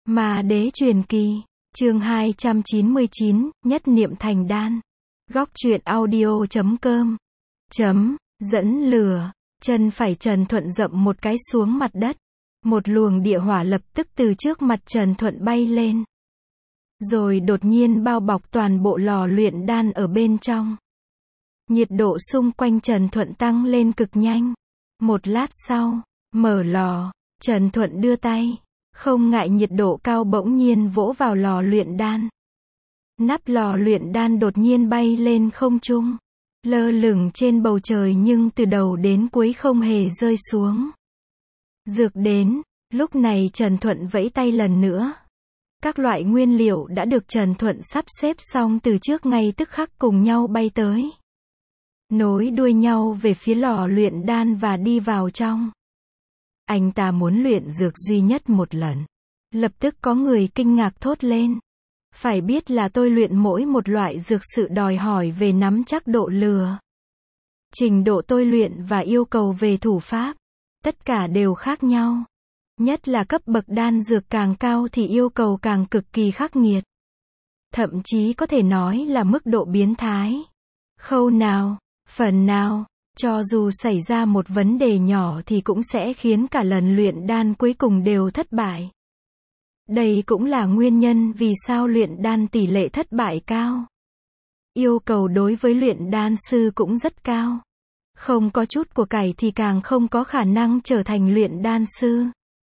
Ma đế truyền kỳ, chương 299, nhất niệm thành đan. Góc truyện audio.com. Dẫn lửa, chân phải Trần Thuận dậm một cái xuống mặt đất. Một luồng địa hỏa lập tức từ trước mặt Trần Thuận bay lên. Rồi đột nhiên bao bọc toàn bộ lò luyện đan ở bên trong. Nhiệt độ xung quanh Trần Thuận tăng lên cực nhanh. Một lát sau, mở lò, Trần Thuận đưa tay, không ngại nhiệt độ cao bỗng nhiên vỗ vào lò luyện đan. Nắp lò luyện đan đột nhiên bay lên không trung, lơ lửng trên bầu trời nhưng từ đầu đến cuối không hề rơi xuống. Dược đến, lúc này Trần Thuận vẫy tay lần nữa. Các loại nguyên liệu đã được Trần Thuận sắp xếp xong từ trước ngay tức khắc cùng nhau bay tới. Nối đuôi nhau về phía lò luyện đan và đi vào trong. Anh ta muốn luyện dược duy nhất một lần. Lập tức có người kinh ngạc thốt lên. Phải biết là tôi luyện mỗi một loại dược sự đòi hỏi về nắm chắc độ lừa. Trình độ tôi luyện và yêu cầu về thủ pháp, tất cả đều khác nhau. Nhất là cấp bậc đan dược càng cao thì yêu cầu càng cực kỳ khắc nghiệt. Thậm chí có thể nói là mức độ biến thái. Khâu nào, phần nào, cho dù xảy ra một vấn đề nhỏ thì cũng sẽ khiến cả lần luyện đan cuối cùng đều thất bại. Đây cũng là nguyên nhân vì sao luyện đan tỷ lệ thất bại cao. Yêu cầu đối với luyện đan sư cũng rất cao. Không có chút của cải thì càng không có khả năng trở thành luyện đan sư.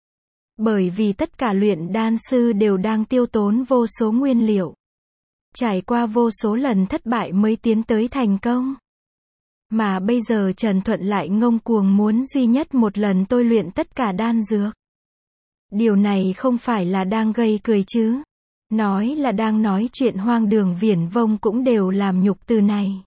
Bởi vì tất cả luyện đan sư đều đang tiêu tốn vô số nguyên liệu. Trải qua vô số lần thất bại mới tiến tới thành công. Mà bây giờ Trần Thuận lại ngông cuồng muốn duy nhất một lần tôi luyện tất cả đan dược. Điều này không phải là đang gây cười chứ. Nói là đang nói chuyện hoang đường viển vông cũng đều làm nhục từ này.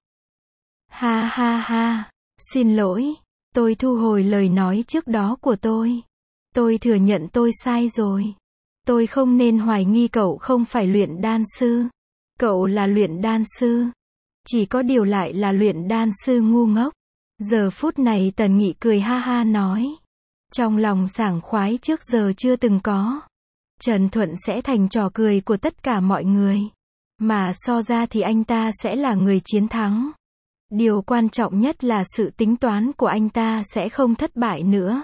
Ha ha ha, xin lỗi, tôi thu hồi lời nói trước đó của tôi. Tôi thừa nhận tôi sai rồi. Tôi không nên hoài nghi cậu không phải luyện đan sư. Cậu là luyện đan sư. Chỉ có điều lại là luyện đan sư ngu ngốc. Giờ phút này Tần Nghị cười ha ha nói. Trong lòng sảng khoái trước giờ chưa từng có. Trần Thuận sẽ thành trò cười của tất cả mọi người. Mà so ra thì anh ta sẽ là người chiến thắng. Điều quan trọng nhất là sự tính toán của anh ta sẽ không thất bại nữa.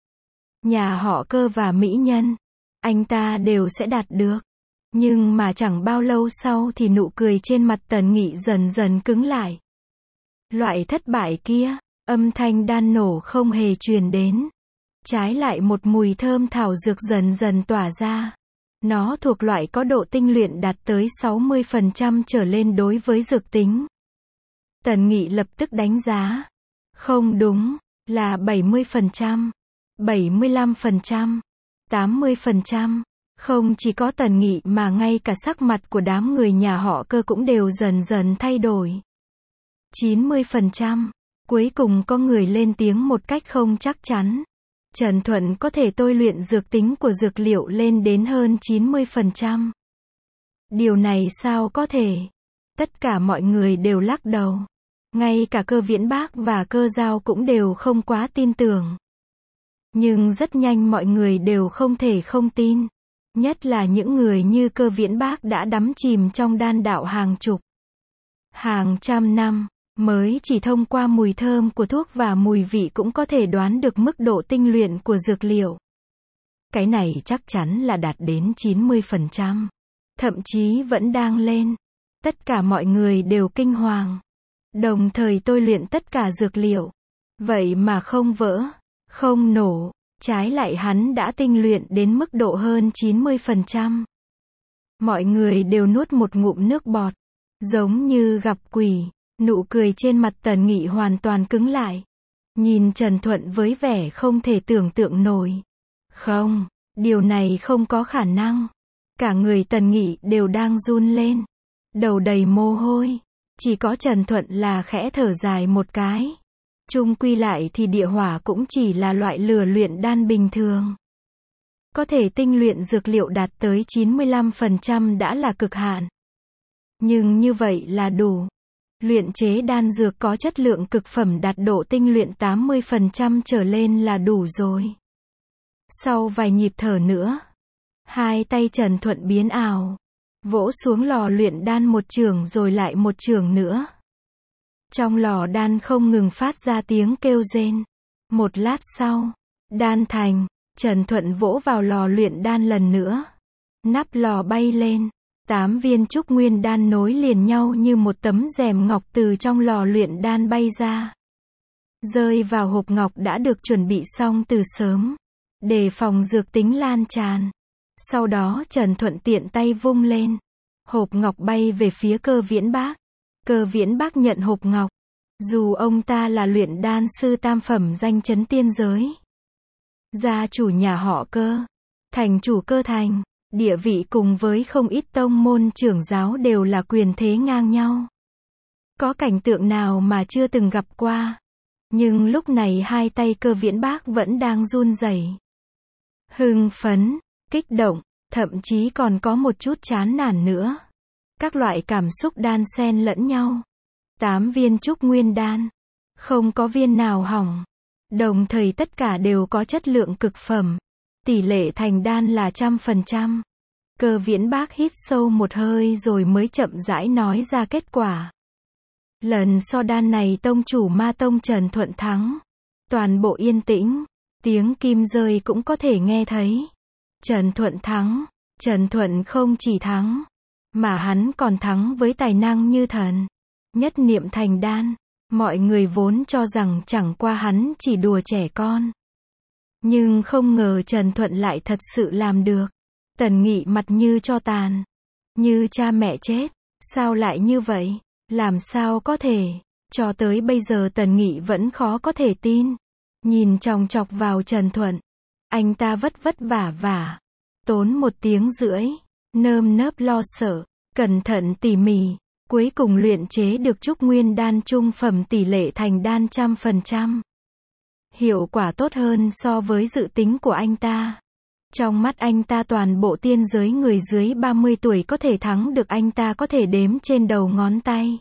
Nhà họ Cơ và mỹ nhân, anh ta đều sẽ đạt được. Nhưng mà chẳng bao lâu sau thì nụ cười trên mặt Tần Nghị dần dần cứng lại. Loại thất bại kia, âm thanh đan nổ không hề truyền đến. Trái lại một mùi thơm thảo dược dần dần tỏa ra. Nó thuộc loại có độ tinh luyện đạt tới 60% trở lên đối với dược tính. Tần Nghị lập tức đánh giá. Không đúng, là 70%, 75%, 80%. Không chỉ có Tần Nghị mà ngay cả sắc mặt của đám người nhà họ Cơ cũng đều dần dần thay đổi. 90%. Cuối cùng có người lên tiếng một cách không chắc chắn. Trần Thuận có thể tôi luyện dược tính của dược liệu lên đến hơn 90%. Điều này sao có thể? Tất cả mọi người đều lắc đầu. Ngay cả Cơ Viễn Bác và Cơ Giao cũng đều không quá tin tưởng. Nhưng rất nhanh mọi người đều không thể không tin. Nhất là những người như Cơ Viễn Bác đã đắm chìm trong đan đạo hàng chục, hàng trăm năm, mới chỉ thông qua mùi thơm của thuốc và mùi vị cũng có thể đoán được mức độ tinh luyện của dược liệu. Cái này chắc chắn là đạt đến 90%. Thậm chí vẫn đang lên. Tất cả mọi người đều kinh hoàng. Đồng thời tôi luyện tất cả dược liệu. Vậy mà không vỡ, không nổ. Trái lại hắn đã tinh luyện đến mức độ hơn 90%. Mọi người đều nuốt một ngụm nước bọt. Giống như gặp quỷ. Nụ cười trên mặt Tần Nghị hoàn toàn cứng lại. Nhìn Trần Thuận với vẻ không thể tưởng tượng nổi. Không, điều này không có khả năng. Cả người Tần Nghị đều đang run lên. Đầu đầy mồ hôi. Chỉ có Trần Thuận là khẽ thở dài một cái. Chung quy lại thì địa hỏa cũng chỉ là loại lửa luyện đan bình thường. Có thể tinh luyện dược liệu đạt tới 95% đã là cực hạn. Nhưng như vậy là đủ. Luyện chế đan dược có chất lượng cực phẩm đạt độ tinh luyện 80% trở lên là đủ rồi. Sau vài nhịp thở nữa, Hai tay Trần Thuận biến ảo, vỗ xuống lò luyện đan một chưởng rồi lại một chưởng nữa. Trong lò đan không ngừng phát ra tiếng kêu rên. Một lát sau, đan thành, Trần Thuận vỗ vào lò luyện đan lần nữa. Nắp lò bay lên, 8 viên trúc nguyên đan nối liền nhau như một tấm rèm ngọc từ trong lò luyện đan bay ra. Rơi vào hộp ngọc đã được chuẩn bị xong từ sớm, để phòng dược tính lan tràn. Sau đó Trần Thuận tiện tay vung lên. Hộp ngọc bay về phía Cơ Viễn Bác. Cơ Viễn Bác nhận hộp ngọc. Dù ông ta là luyện đan sư tam phẩm danh chấn tiên giới, gia chủ nhà họ Cơ, thành chủ Cơ thành, địa vị cùng với không ít tông môn trưởng giáo đều là quyền thế ngang nhau. Có cảnh tượng nào mà chưa từng gặp qua. Nhưng lúc này hai tay Cơ Viễn Bác vẫn đang run rẩy. Hưng phấn, kích động, thậm chí còn có một chút chán nản nữa. Các loại cảm xúc đan xen lẫn nhau. 8 viên trúc nguyên đan, không có viên nào hỏng. Đồng thời tất cả đều có chất lượng cực phẩm. Tỷ lệ thành đan là 100%. Cơ Viễn Bác hít sâu một hơi rồi mới chậm rãi nói ra kết quả. Lần so đan này tông chủ Ma Tông Trần Thuận thắng. Toàn bộ yên tĩnh, tiếng kim rơi cũng có thể nghe thấy. Trần Thuận thắng. Trần Thuận không chỉ thắng, mà hắn còn thắng với tài năng như thần. Nhất niệm thành đan. Mọi người vốn cho rằng chẳng qua hắn chỉ đùa trẻ con. Nhưng không ngờ Trần Thuận lại thật sự làm được. Tần Nghị mặt như tro tàn. Như cha mẹ chết. Sao lại như vậy? Làm sao có thể? Cho tới bây giờ Tần Nghị vẫn khó có thể tin. Nhìn chòng chọc vào Trần Thuận. Anh ta vất vất vả. Tốn 1 tiếng rưỡi. Nơm nớp lo sợ. Cẩn thận tỉ mỉ. Cuối cùng luyện chế được trúc nguyên đan trung phẩm tỷ lệ thành đan 100%. Hiệu quả tốt hơn so với dự tính của anh ta. Trong mắt anh ta toàn bộ tiên giới người dưới 30 tuổi có thể thắng được anh ta có thể đếm trên đầu ngón tay.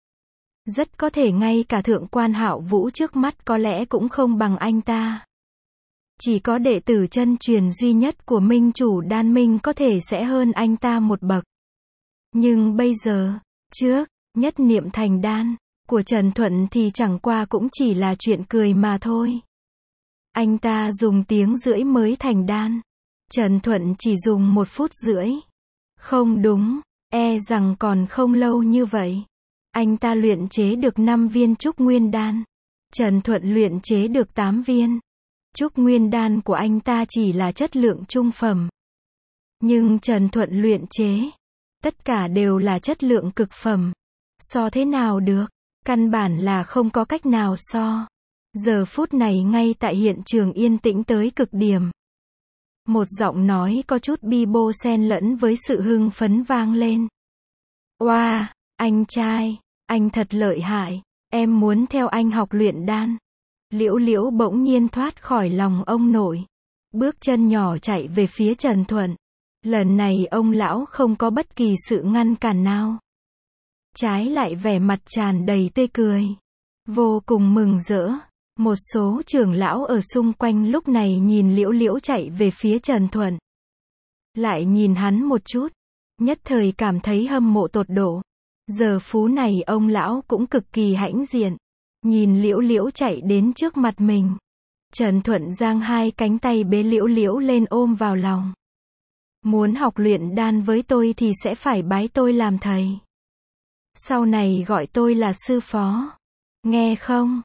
Rất có thể ngay cả thượng quan Hạo Vũ trước mắt có lẽ cũng không bằng anh ta. Chỉ có đệ tử chân truyền duy nhất của Minh Chủ Đan Minh có thể sẽ hơn anh ta một bậc. Nhưng bây giờ, trước, nhất niệm thành đan của Trần Thuận thì chẳng qua cũng chỉ là chuyện cười mà thôi. Anh ta dùng 1 tiếng rưỡi mới thành đan. Trần Thuận chỉ dùng 1 phút rưỡi. Không đúng, e rằng còn không lâu như vậy. Anh ta luyện chế được 5 viên trúc nguyên đan. Trần Thuận luyện chế được 8 viên. Trúc nguyên đan của anh ta chỉ là chất lượng trung phẩm. Nhưng Trần Thuận luyện chế, tất cả đều là chất lượng cực phẩm. So thế nào được? Căn bản là không có cách nào so. Giờ phút này ngay tại hiện trường yên tĩnh tới cực điểm. Một giọng nói có chút bi bô xen lẫn với sự hưng phấn vang lên. Oa, anh trai, anh thật lợi hại, em muốn theo anh học luyện đan. Liễu Liễu bỗng nhiên thoát khỏi lòng ông nội. Bước chân nhỏ chạy về phía Trần Thuận. Lần này ông lão không có bất kỳ sự ngăn cản nào. Trái lại vẻ mặt tràn đầy tươi cười. Vô cùng mừng rỡ. Một số trưởng lão ở xung quanh lúc này nhìn Liễu Liễu chạy về phía Trần Thuận. Lại nhìn hắn một chút. Nhất thời cảm thấy hâm mộ tột độ. Giờ phú này ông lão cũng cực kỳ hãnh diện. Nhìn Liễu Liễu chạy đến trước mặt mình. Trần Thuận giang 2 cánh tay bế Liễu Liễu lên ôm vào lòng. Muốn học luyện đan với tôi thì sẽ phải bái tôi làm thầy. Sau này gọi tôi là sư phó. Nghe không?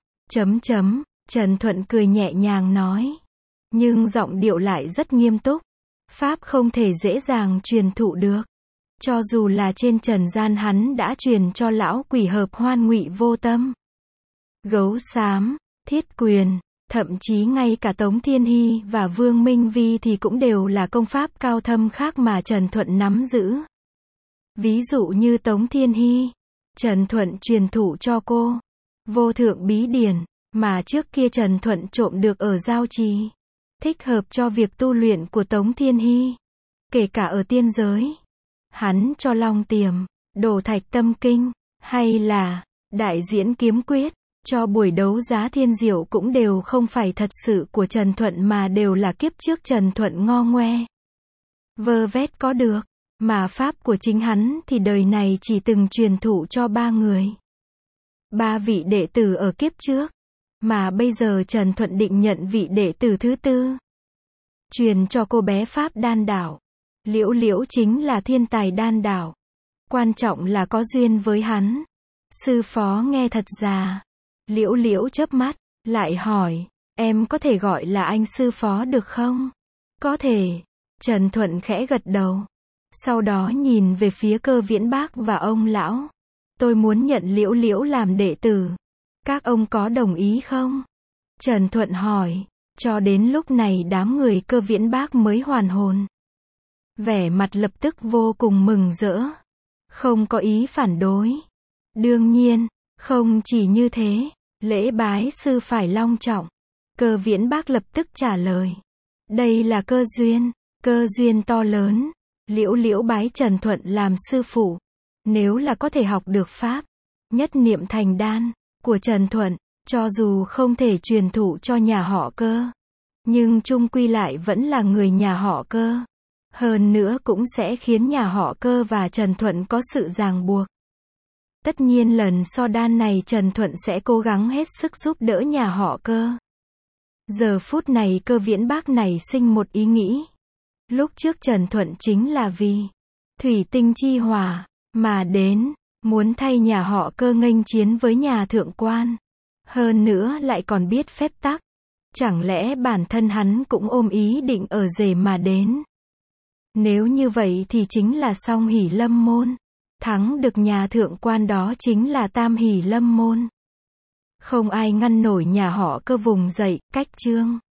Trần Thuận cười nhẹ nhàng nói. Nhưng giọng điệu lại rất nghiêm túc. Pháp không thể dễ dàng truyền thụ được. Cho dù là trên trần gian hắn đã truyền cho lão quỷ Hợp Hoan Ngụy Vô Tâm, Gấu Xám, Thiết Quyền, thậm chí ngay cả Tống Thiên Hy và Vương Minh Vi thì cũng đều là công pháp cao thâm khác mà Trần Thuận nắm giữ. Ví dụ như Tống Thiên Hy, Trần Thuận truyền thụ cho cô Vô Thượng Bí Điển, mà trước kia Trần Thuận trộm được ở Giao Trì, thích hợp cho việc tu luyện của Tống Thiên Hy. Kể cả ở tiên giới, hắn cho Long Tiềm, Đồ Thạch Tâm Kinh, hay là Đại Diễn Kiếm Quyết, cho buổi đấu giá thiên diệu cũng đều không phải thật sự của Trần Thuận mà đều là kiếp trước Trần Thuận ngo ngoe. vơ vét có được, mà pháp của chính hắn thì đời này chỉ từng truyền thụ cho 3 người. 3 vị đệ tử ở kiếp trước, mà bây giờ Trần Thuận định nhận vị đệ tử thứ 4. Truyền cho cô bé pháp đan đạo. Liễu Liễu chính là thiên tài đan đạo. Quan trọng là có duyên với hắn. Sư phó nghe thật già. Liễu Liễu chớp mắt, lại hỏi, em có thể gọi là anh sư phó được không? Có thể. Trần Thuận khẽ gật đầu. Sau đó nhìn về phía Cơ Viễn Bác và ông lão. Tôi muốn nhận Liễu Liễu làm đệ tử. Các ông có đồng ý không? Trần Thuận hỏi. Cho đến lúc này đám người Cơ Viễn Bác mới hoàn hồn. Vẻ mặt lập tức vô cùng mừng rỡ. Không có ý phản đối. Đương nhiên, không chỉ như thế, lễ bái sư phải long trọng. Cơ Viễn Bác lập tức trả lời. Đây là cơ duyên to lớn. Liễu Liễu bái Trần Thuận làm sư phụ. Nếu là có thể học được pháp, nhất niệm thành đan, của Trần Thuận, cho dù không thể truyền thụ cho nhà họ Cơ, nhưng chung quy lại vẫn là người nhà họ Cơ. Hơn nữa cũng sẽ khiến nhà họ Cơ và Trần Thuận có sự ràng buộc. Tất nhiên lần so đan này Trần Thuận sẽ cố gắng hết sức giúp đỡ nhà họ Cơ. Giờ phút này Cơ Viễn Bác nảy sinh một ý nghĩ. Lúc trước Trần Thuận chính là vì thủy tinh chi hỏa mà đến, muốn thay nhà họ Cơ nghênh chiến với nhà thượng quan. Hơn nữa lại còn biết phép tắc. Chẳng lẽ bản thân hắn cũng ôm ý định ở rể mà đến? Nếu như vậy thì chính là Song Hỷ Lâm môn. Thắng được nhà thượng quan đó chính là Tam Hỷ Lâm môn. Không ai ngăn nổi nhà họ Cơ vùng dậy, cách chương.